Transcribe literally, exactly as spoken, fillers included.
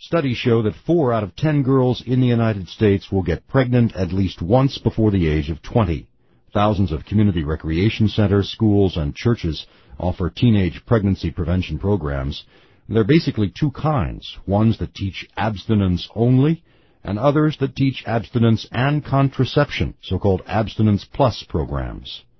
Studies show that four out of ten girls in the United States will get pregnant at least once before the age of twenty. Thousands of community recreation centers, schools, and churches offer teenage pregnancy prevention programs. They're basically two kinds, ones that teach abstinence only, and others that teach abstinence and contraception, so-called abstinence plus programs.